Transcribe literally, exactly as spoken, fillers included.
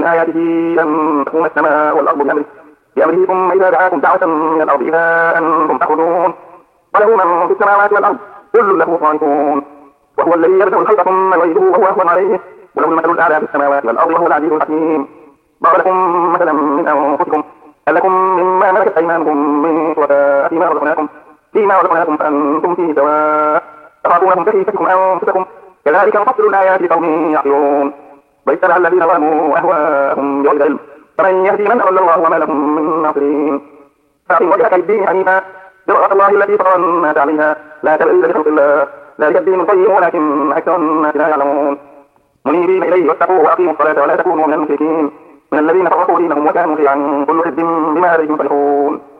ومن آياته أن تقوم السماء والأرض بأمره بأمره ثم إذا دعاكم دعوة من الأرض إذا أنتم تخرجون وله من في السماوات والأرض كل له قانتون وهو الذي يبدأ الخلق ثم يعيده وهو أهون عليه وله المثل الأعلى في السماوات والأرض وهو العزيز الحكيم ضرب لكم مثلا من أنفسكم هل لكم مما ملكت أيمانكم من شركاء فيما رزقناكم فيما رزقناكم فأنتم فيه سواء تخافونهم كخيفتكم أنفسكم كذلك نفصل الآيات لقوم يعقلون واتبع الذين ظلموا أهواءهم بغير علم فمن يهدي من أضل الله وما لهم من ناصرين فأقم وجهك للدين حنيفا فطرة الله التي فطر الناس عليها لا تبديل لخلق الله ذلك الدين القيم ولكن أكثر الناس لا يعلمون منيبين إليه واتقوه وأقيموا الصلاة ولا تكونوا من المشركين من الذين فرقوا دينهم وكانوا شيعا كل حزب بما لديهم فرحون